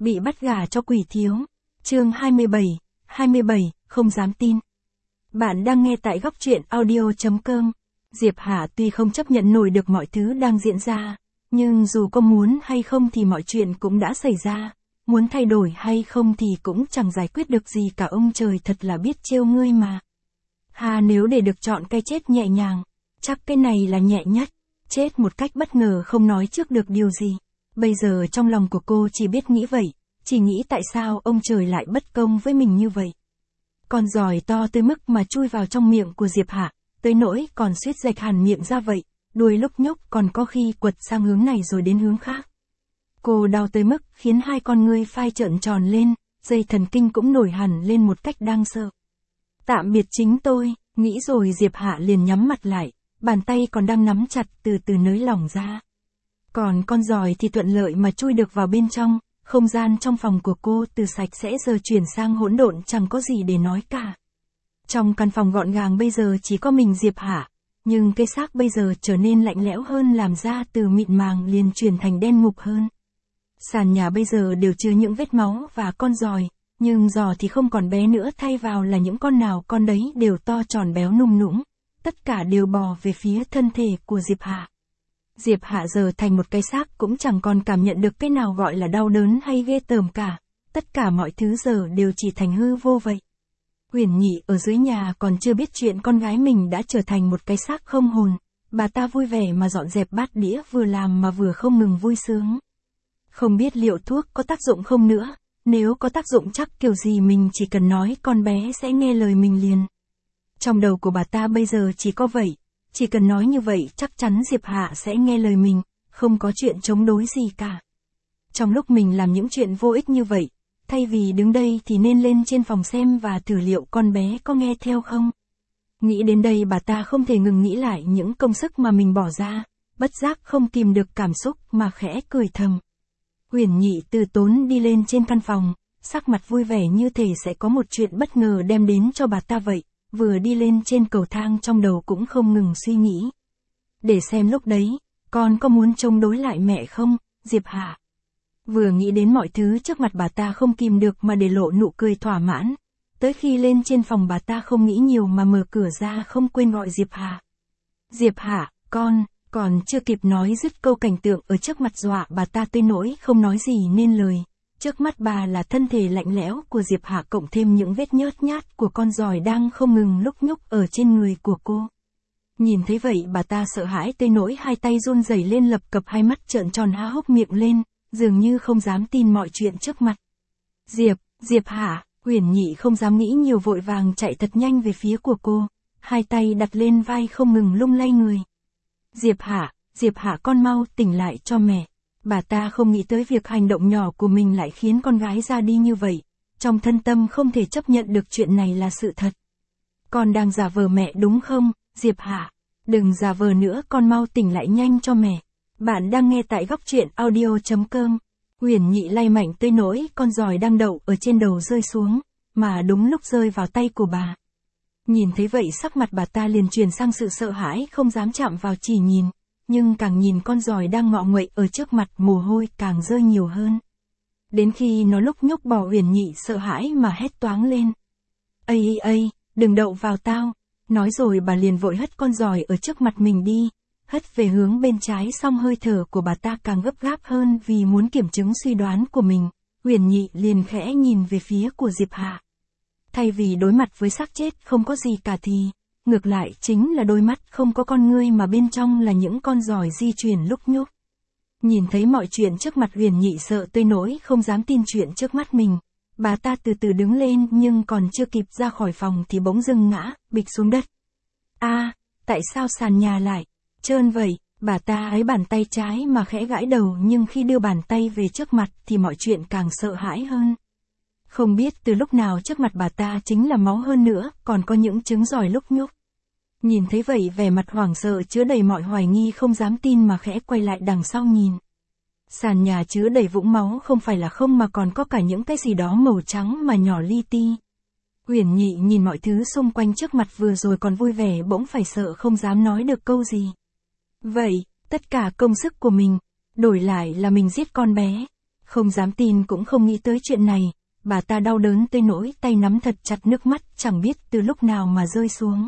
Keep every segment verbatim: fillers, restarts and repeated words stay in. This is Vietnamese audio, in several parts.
Bị bắt gả cho quỷ thiếu. Chương hai mươi bảy, hai mươi bảy, không dám tin. Bạn đang nghe tại góc truyện audio chấm com. Diệp Hạ tuy không chấp nhận nổi được mọi thứ đang diễn ra, nhưng dù có muốn hay không thì mọi chuyện cũng đã xảy ra, muốn thay đổi hay không thì cũng chẳng giải quyết được gì cả, ông trời thật là biết trêu ngươi mà. Hà, nếu để được chọn cái chết nhẹ nhàng, chắc cái này là nhẹ nhất, chết một cách bất ngờ không nói trước được điều gì. Bây giờ trong lòng của cô chỉ biết nghĩ vậy, chỉ nghĩ tại sao ông trời lại bất công với mình như vậy. Con giòi to tới mức mà chui vào trong miệng của Diệp Hạ, tới nỗi còn suýt rạch hẳn miệng ra vậy, đuôi lúc nhúc còn có khi quật sang hướng này rồi đến hướng khác. Cô đau tới mức khiến hai con ngươi phai trợn tròn lên, dây thần kinh cũng nổi hẳn lên một cách đáng sợ. Tạm biệt chính tôi, nghĩ rồi Diệp Hạ liền nhắm mặt lại, bàn tay còn đang nắm chặt từ từ nới lỏng ra. Còn con giòi thì thuận lợi mà chui được vào bên trong, không gian trong phòng của cô từ sạch sẽ giờ chuyển sang hỗn độn, chẳng có gì để nói cả. Trong căn phòng gọn gàng bây giờ chỉ có mình Diệp Hạ, nhưng cái xác bây giờ trở nên lạnh lẽo hơn, làm ra từ mịn màng liền chuyển thành đen ngục hơn. Sàn nhà bây giờ đều chứa những vết máu và con giòi, nhưng giò thì không còn bé nữa, thay vào là những con nào con đấy đều to tròn béo nung nũng, tất cả đều bò về phía thân thể của Diệp Hạ. Diệp Hạ giờ thành một cái xác cũng chẳng còn cảm nhận được cái nào gọi là đau đớn hay ghê tởm cả, tất cả mọi thứ giờ đều chỉ thành hư vô vậy. Huyền Nhị ở dưới nhà còn chưa biết chuyện con gái mình đã trở thành một cái xác không hồn, bà ta vui vẻ mà dọn dẹp bát đĩa, vừa làm mà vừa không ngừng vui sướng. Không biết liệu thuốc có tác dụng không nữa, nếu có tác dụng chắc kiểu gì mình chỉ cần nói con bé sẽ nghe lời mình liền. Trong đầu của bà ta bây giờ chỉ có vậy, chỉ cần nói như vậy chắc chắn Diệp Hạ sẽ nghe lời mình, không có chuyện chống đối gì cả. Trong lúc mình làm những chuyện vô ích như vậy, thay vì đứng đây thì nên lên trên phòng xem và thử liệu con bé có nghe theo không. Nghĩ đến đây bà ta không thể ngừng nghĩ lại những công sức mà mình bỏ ra, bất giác không kìm được cảm xúc mà khẽ cười thầm. Huyền Nhị từ tốn đi lên trên căn phòng, sắc mặt vui vẻ như thể sẽ có một chuyện bất ngờ đem đến cho bà ta vậy, vừa đi lên trên cầu thang trong đầu cũng không ngừng suy nghĩ. Để xem lúc đấy, con có muốn chống đối lại mẹ không, Diệp Hạ? Vừa nghĩ đến mọi thứ trước mặt bà ta không kìm được mà để lộ nụ cười thỏa mãn. Tới khi lên trên phòng bà ta không nghĩ nhiều mà mở cửa ra không quên gọi Diệp Hạ. Diệp Hạ, con, còn chưa kịp nói dứt câu cảnh tượng ở trước mặt dọa bà ta tới nỗi không nói gì nên lời. Trước mắt bà là thân thể lạnh lẽo của Diệp Hạ cộng thêm những vết nhớt nhát của con giòi đang không ngừng lúc nhúc ở trên người của cô. Nhìn thấy vậy bà ta sợ hãi tới nỗi hai tay run rẩy lên, lập cập hai mắt trợn tròn há hốc miệng lên, dường như không dám tin mọi chuyện trước mặt. Diệp, Diệp Hạ, Huyền Nhị không dám nghĩ nhiều vội vàng chạy thật nhanh về phía của cô, hai tay đặt lên vai không ngừng lung lay người. Diệp Hạ, Diệp Hạ con mau tỉnh lại cho mẹ. Bà ta không nghĩ tới việc hành động nhỏ của mình lại khiến con gái ra đi như vậy, trong thân tâm không thể chấp nhận được chuyện này là sự thật. Con đang giả vờ mẹ đúng không, Diệp Hạ? Đừng giả vờ nữa, con mau tỉnh lại nhanh cho mẹ. Bạn đang nghe tại góc truyện audio chấm com. Huyền Nhị lay mạnh tới nỗi con giòi đang đậu ở trên đầu rơi xuống, mà đúng lúc rơi vào tay của bà. Nhìn thấy vậy sắc mặt bà ta liền chuyển sang sự sợ hãi, không dám chạm vào chỉ nhìn, nhưng càng nhìn con giòi đang ngọ nguậy ở trước mặt mồ hôi càng rơi nhiều hơn. Đến khi nó lúc nhúc bỏ, Huyền Nhị sợ hãi mà hét toáng lên. Ây ây, đừng đậu vào tao. Nói rồi bà liền vội hất con giòi ở trước mặt mình đi, hất về hướng bên trái, xong hơi thở của bà ta càng gấp gáp hơn vì muốn kiểm chứng suy đoán của mình. Huyền Nhị liền khẽ nhìn về phía của Diệp Hạ. Thay vì đối mặt với xác chết không có gì cả thì, ngược lại chính là đôi mắt không có con ngươi mà bên trong là những con giòi di chuyển lúc nhúc. Nhìn thấy mọi chuyện trước mặt, Huyền Nhị sợ tới nỗi không dám tin chuyện trước mắt mình. Bà ta từ từ đứng lên nhưng còn chưa kịp ra khỏi phòng thì bỗng dưng ngã, bịch xuống đất. A, à, tại sao sàn nhà lại trơn vậy? Bà ta ấy bàn tay trái mà khẽ gãi đầu, nhưng khi đưa bàn tay về trước mặt thì mọi chuyện càng sợ hãi hơn. Không biết từ lúc nào trước mặt bà ta chính là máu, hơn nữa còn có những trứng giòi lúc nhúc. Nhìn thấy vậy vẻ mặt hoảng sợ chứa đầy mọi hoài nghi, không dám tin mà khẽ quay lại đằng sau nhìn. Sàn nhà chứa đầy vũng máu, không phải là không mà còn có cả những cái gì đó màu trắng mà nhỏ li ti. Huyền Nhị nhìn mọi thứ xung quanh trước mặt vừa rồi còn vui vẻ, bỗng phải sợ không dám nói được câu gì. Vậy, tất cả công sức của mình, đổi lại là mình giết con bé. Không dám tin cũng không nghĩ tới chuyện này, bà ta đau đớn tới nỗi tay nắm thật chặt, nước mắt chẳng biết từ lúc nào mà rơi xuống.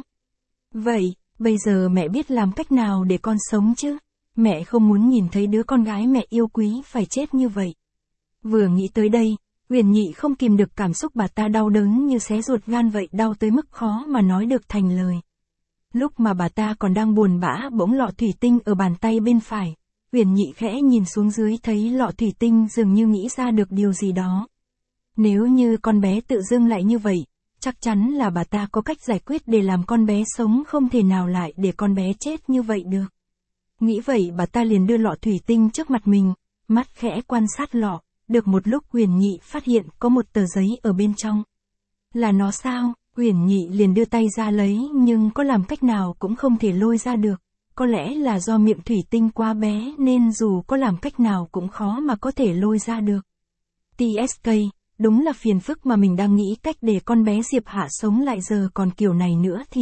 Vậy, bây giờ mẹ biết làm cách nào để con sống chứ? Mẹ không muốn nhìn thấy đứa con gái mẹ yêu quý phải chết như vậy. Vừa nghĩ tới đây, Uyển Nhị không kìm được cảm xúc bà ta đau đớn như xé ruột gan vậy, đau tới mức khó mà nói được thành lời. Lúc mà bà ta còn đang buồn bã, bỗng lọ thủy tinh ở bàn tay bên phải, Uyển Nhị khẽ nhìn xuống dưới thấy lọ thủy tinh dường như nghĩ ra được điều gì đó. Nếu như con bé tự dưng lại như vậy, chắc chắn là bà ta có cách giải quyết để làm con bé sống, không thể nào lại để con bé chết như vậy được. Nghĩ vậy bà ta liền đưa lọ thủy tinh trước mặt mình, mắt khẽ quan sát lọ, được một lúc Uyển Nhị phát hiện có một tờ giấy ở bên trong. Là nó sao? Uyển Nhị liền đưa tay ra lấy nhưng có làm cách nào cũng không thể lôi ra được. Có lẽ là do miệng thủy tinh quá bé nên dù có làm cách nào cũng khó mà có thể lôi ra được. tê ét ca, đúng là phiền phức mà mình đang nghĩ cách để con bé Diệp Hạ sống lại giờ còn kiểu này nữa thì...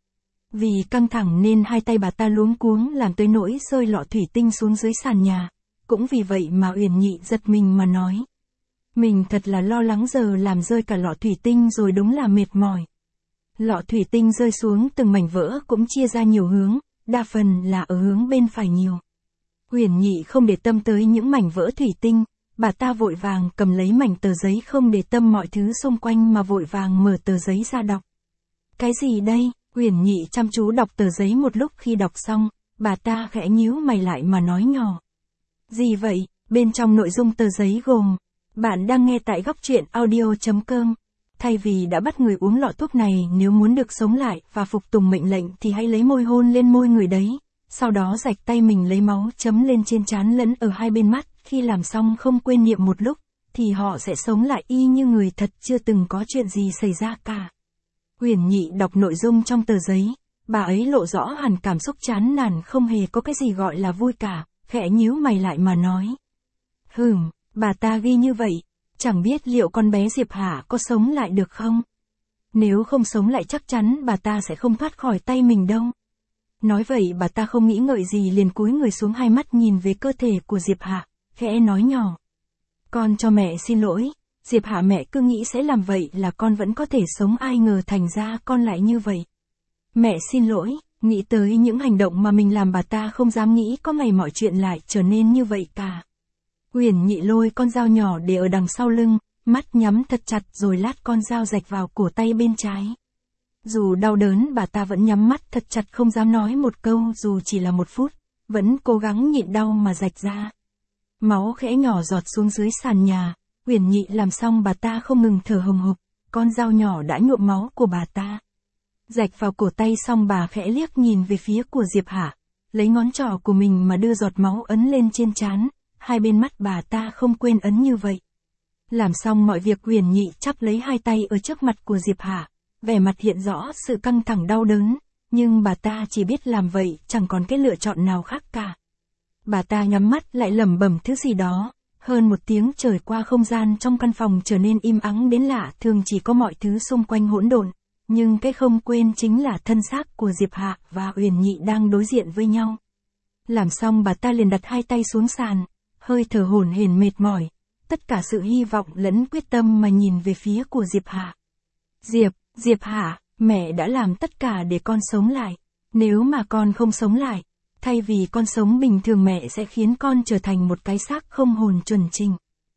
Vì căng thẳng nên hai tay bà ta luống cuống làm tới nỗi rơi lọ thủy tinh xuống dưới sàn nhà. Cũng vì vậy mà Uyển Nhị giật mình mà nói. Mình thật là lo lắng, giờ làm rơi cả lọ thủy tinh rồi, đúng là mệt mỏi. Lọ thủy tinh rơi xuống từng mảnh vỡ cũng chia ra nhiều hướng, đa phần là ở hướng bên phải nhiều. Uyển Nhị không để tâm tới những mảnh vỡ thủy tinh, bà ta vội vàng cầm lấy mảnh tờ giấy, không để tâm mọi thứ xung quanh mà vội vàng mở tờ giấy ra đọc. Cái gì đây? Uyển Nhị chăm chú đọc tờ giấy một lúc, khi đọc xong, bà ta khẽ nhíu mày lại mà nói nhỏ. Gì vậy? Bên trong nội dung tờ giấy gồm: bạn đang nghe tại góc truyện audio chấm com. Thay vì đã bắt người uống lọ thuốc này, nếu muốn được sống lại và phục tùng mệnh lệnh thì hãy lấy môi hôn lên môi người đấy. Sau đó rạch tay mình lấy máu chấm lên trên trán lẫn ở hai bên mắt. Khi làm xong không quên niệm một lúc, thì họ sẽ sống lại y như người thật, chưa từng có chuyện gì xảy ra cả. Uyển Nhị đọc nội dung trong tờ giấy, bà ấy lộ rõ hẳn cảm xúc chán nản, không hề có cái gì gọi là vui cả, khẽ nhíu mày lại mà nói. Hừm, bà ta ghi như vậy, chẳng biết liệu con bé Diệp Hạ có sống lại được không? Nếu không sống lại chắc chắn bà ta sẽ không thoát khỏi tay mình đâu. Nói vậy bà ta không nghĩ ngợi gì liền cúi người xuống, hai mắt nhìn về cơ thể của Diệp Hạ, khẽ nói nhỏ. Con cho mẹ xin lỗi, Diệp Hạ, mẹ cứ nghĩ sẽ làm vậy là con vẫn có thể sống, ai ngờ thành ra con lại như vậy. Mẹ xin lỗi. Nghĩ tới những hành động mà mình làm, bà ta không dám nghĩ có ngày mọi chuyện lại trở nên như vậy cả. Uyển Nhị lôi con dao nhỏ để ở đằng sau lưng, mắt nhắm thật chặt rồi lát con dao rạch vào cổ tay bên trái. Dù đau đớn bà ta vẫn nhắm mắt thật chặt, không dám nói một câu, dù chỉ là một phút, vẫn cố gắng nhịn đau mà rạch ra. Máu khẽ nhỏ giọt xuống dưới sàn nhà, Uyển Nhị làm xong bà ta không ngừng thở hồng hộc, con dao nhỏ đã nhuộm máu của bà ta. Rạch vào cổ tay xong bà khẽ liếc nhìn về phía của Diệp Hạ, lấy ngón trỏ của mình mà đưa giọt máu ấn lên trên trán, hai bên mắt bà ta không quên ấn như vậy. Làm xong mọi việc, Uyển Nhị chắp lấy hai tay ở trước mặt của Diệp Hạ, vẻ mặt hiện rõ sự căng thẳng đau đớn, nhưng bà ta chỉ biết làm vậy, chẳng còn cái lựa chọn nào khác cả. Bà ta nhắm mắt lại lẩm bẩm thứ gì đó, hơn một tiếng trời qua, không gian trong căn phòng trở nên im ắng đến lạ thường, chỉ có mọi thứ xung quanh hỗn độn. Nhưng cái không quên chính là thân xác của Diệp Hạ và Uyển Nhị đang đối diện với nhau. Làm xong bà ta liền đặt hai tay xuống sàn, hơi thở hổn hển mệt mỏi, tất cả sự hy vọng lẫn quyết tâm mà nhìn về phía của Diệp Hạ. Diệp, Diệp Hạ, mẹ đã làm tất cả để con sống lại. Nếu mà con không sống lại, thay vì con sống bình thường, mẹ sẽ khiến con trở thành một cái xác không hồn chuẩn trình.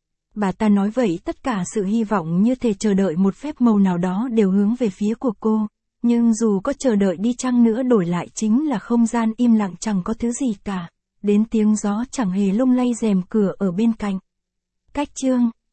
Bà ta nói vậy, tất cả sự hy vọng như thể chờ đợi một phép màu nào đó đều hướng về phía của cô, nhưng dù có chờ đợi đi chăng nữa, đổi lại chính là không gian im lặng, chẳng có thứ gì cả, đến tiếng gió chẳng hề lung lay rèm cửa ở bên cạnh. Cách chương